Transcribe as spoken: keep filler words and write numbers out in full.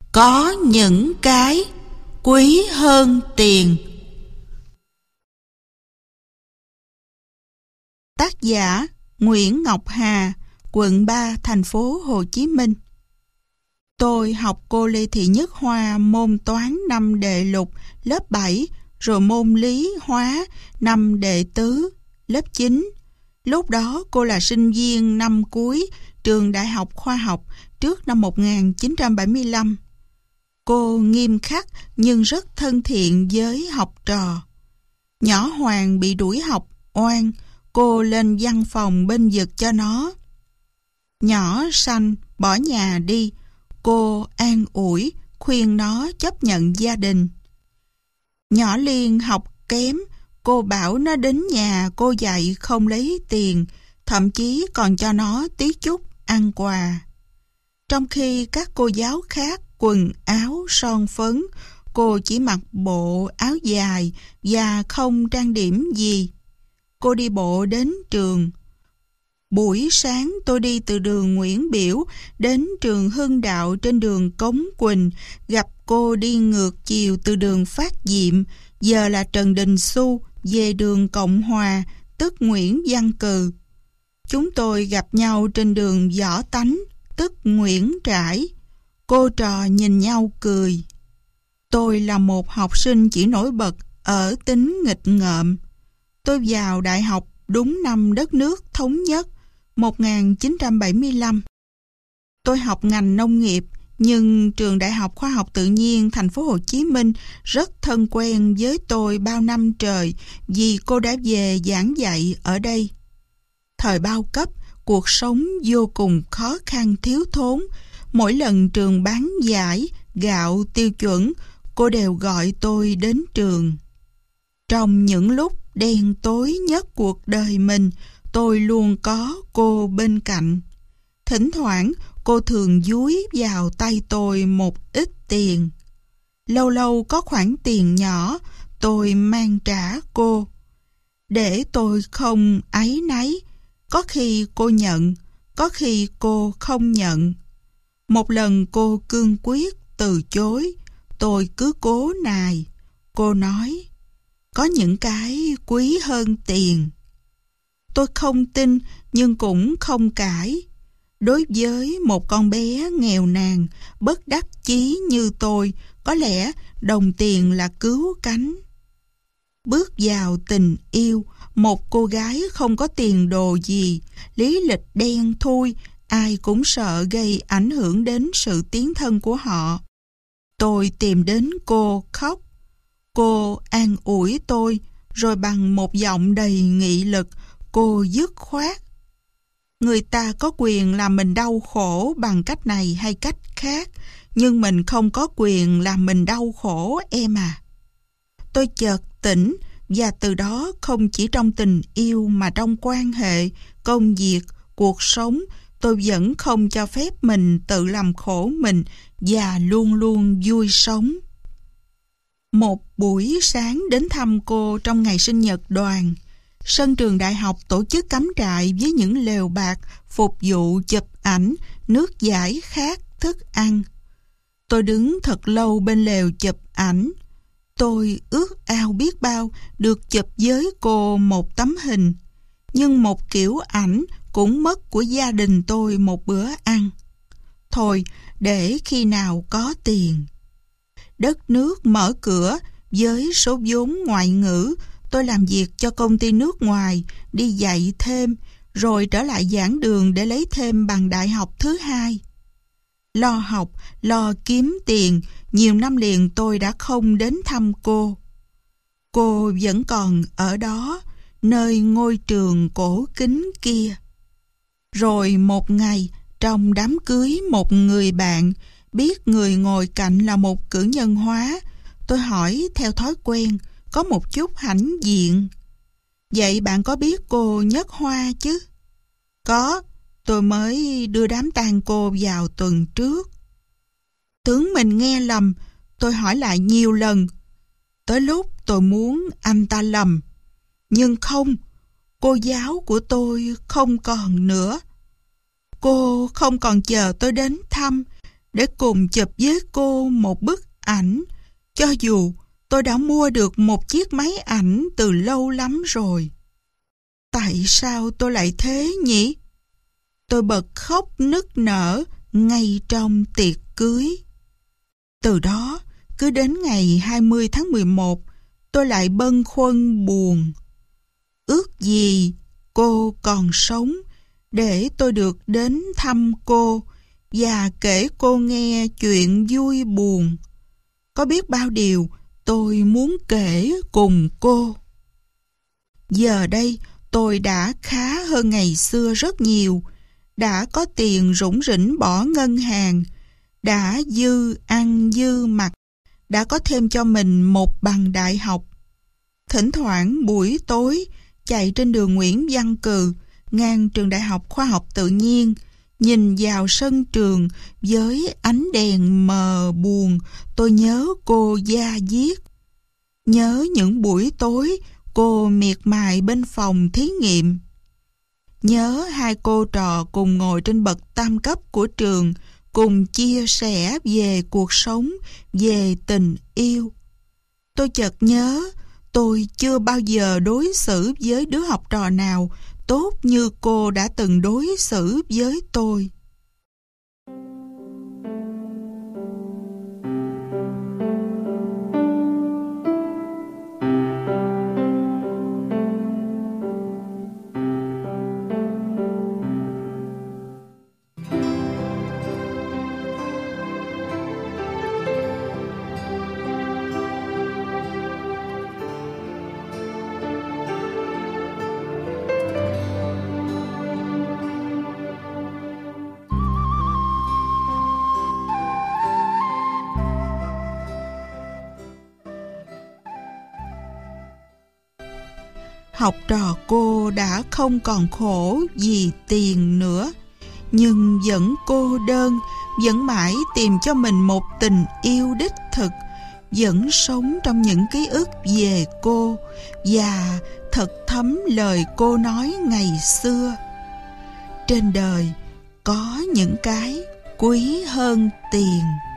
Có những cái quý hơn tiền. Tác giả Nguyễn Ngọc Hà, quận ba, thành phố Hồ Chí Minh. Tôi học cô Lê Thị Nhất Hoa môn toán năm đệ lục, lớp bảy, rồi môn lý hóa năm đệ tứ, lớp chín. Lúc đó cô là sinh viên năm cuối trường Đại học Khoa học trước năm một nghìn chín trăm bảy mươi lăm. Cô nghiêm khắc nhưng rất thân thiện với học trò. Nhỏ Hoàng bị đuổi học oan, cô lên văn phòng bênh vực cho nó. Nhỏ Xanh bỏ nhà đi, cô an ủi, khuyên nó chấp nhận gia đình. Nhỏ Liên học kém, cô bảo nó đến nhà cô dạy không lấy tiền, thậm chí còn cho nó tí chút ăn quà. Trong khi các cô giáo khác quần áo son phấn, cô chỉ mặc bộ áo dài và không trang điểm gì. Cô đi bộ đến trường. Buổi sáng tôi đi từ đường Nguyễn Biểu đến trường Hưng Đạo trên đường Cống Quỳnh, gặp cô đi ngược chiều từ đường Phát Diệm, giờ là Trần Đình Xu, về đường Cộng Hòa, tức Nguyễn Văn Cừ. Chúng tôi gặp nhau trên đường Võ Tánh, tức Nguyễn Trãi. Cô trò nhìn nhau cười. Tôi là một học sinh chỉ nổi bật ở tính nghịch ngợm. Tôi vào đại học đúng năm đất nước thống nhất, một nghìn chín trăm bảy mươi lăm. Tôi học ngành nông nghiệp, nhưng trường Đại học Khoa học Tự nhiên thành phố Hồ Chí Minh rất thân quen với tôi bao năm trời vì cô đã về giảng dạy ở đây. Thời bao cấp, cuộc sống vô cùng khó khăn thiếu thốn. Mỗi lần trường bán giải, gạo tiêu chuẩn, cô đều gọi tôi đến trường. Trong những lúc đen tối nhất cuộc đời mình, tôi luôn có cô bên cạnh. Thỉnh thoảng, cô thường dúi vào tay tôi một ít tiền. Lâu lâu có khoản tiền nhỏ, tôi mang trả cô. Để tôi không áy náy, có khi cô nhận, có khi cô không nhận. Một lần cô cương quyết từ chối, tôi cứ cố nài. Cô nói, có những cái quý hơn tiền. Tôi không tin nhưng cũng không cãi. Đối với một con bé nghèo nàn, bất đắc chí như tôi, có lẽ đồng tiền là cứu cánh. Bước vào tình yêu, một cô gái không có tiền đồ gì, lý lịch đen thui, ai cũng sợ gây ảnh hưởng đến sự tiến thân của họ. Tôi tìm đến cô khóc. Cô an ủi tôi, rồi bằng một giọng đầy nghị lực, cô dứt khoát. Người ta có quyền làm mình đau khổ bằng cách này hay cách khác, nhưng mình không có quyền làm mình đau khổ em à. Tôi chợt tỉnh, và từ đó không chỉ trong tình yêu mà trong quan hệ, công việc, cuộc sống, tôi vẫn không cho phép mình tự làm khổ mình và luôn luôn vui sống. Một buổi sáng đến thăm cô trong ngày sinh nhật Đoàn, sân trường đại học tổ chức cắm trại với những lều bạt phục vụ chụp ảnh, nước giải khát, thức ăn. Tôi đứng thật lâu bên lều chụp ảnh. Tôi ước ao biết bao được chụp với cô một tấm hình, nhưng một kiểu ảnh cũng mất của gia đình tôi một bữa ăn. Thôi, để khi nào có tiền. Đất nước mở cửa, với số vốn ngoại ngữ, tôi làm việc cho công ty nước ngoài, đi dạy thêm, rồi trở lại giảng đường để lấy thêm bằng đại học thứ hai. Lo học, lo kiếm tiền, nhiều năm liền tôi đã không đến thăm cô. Cô vẫn còn ở đó, nơi ngôi trường cổ kính kia. Rồi một ngày, trong đám cưới một người bạn, biết người ngồi cạnh là một cử nhân hóa, tôi hỏi theo thói quen, có một chút hãnh diện. Vậy bạn có biết cô Nhất Hoa chứ? Có, tôi mới đưa đám tang cô vào tuần trước. Tưởng mình nghe lầm, tôi hỏi lại nhiều lần. Tới lúc tôi muốn anh ta lầm. Nhưng không, cô giáo của tôi không còn nữa. Cô không còn chờ tôi đến thăm, để cùng chụp với cô một bức ảnh, cho dù tôi đã mua được một chiếc máy ảnh từ lâu lắm rồi. Tại sao tôi lại thế nhỉ? Tôi bật khóc nức nở ngay trong tiệc cưới. Từ đó, cứ đến ngày hai mươi tháng mười một, tôi lại bâng khuâng buồn. Ước gì cô còn sống để tôi được đến thăm cô và kể cô nghe chuyện vui buồn. Có biết bao điều tôi muốn kể cùng cô. Giờ đây tôi đã khá hơn ngày xưa rất nhiều, đã có tiền rủng rỉnh bỏ ngân hàng, đã dư ăn dư mặc, đã có thêm cho mình một bằng đại học. Thỉnh thoảng buổi tối chạy trên đường Nguyễn Văn Cừ, ngang trường Đại học Khoa học Tự nhiên, nhìn vào sân trường với ánh đèn mờ buồn, tôi nhớ cô da diết. Nhớ những buổi tối cô miệt mài bên phòng thí nghiệm. Nhớ hai cô trò cùng ngồi trên bậc tam cấp của trường, cùng chia sẻ về cuộc sống, về tình yêu. Tôi chợt nhớ tôi chưa bao giờ đối xử với đứa học trò nào tốt như cô đã từng đối xử với tôi. Học trò cô đã không còn khổ vì tiền nữa, nhưng vẫn cô đơn, vẫn mãi tìm cho mình một tình yêu đích thực, vẫn sống trong những ký ức về cô và thật thấm lời cô nói ngày xưa. Trên đời có những cái quý hơn tiền.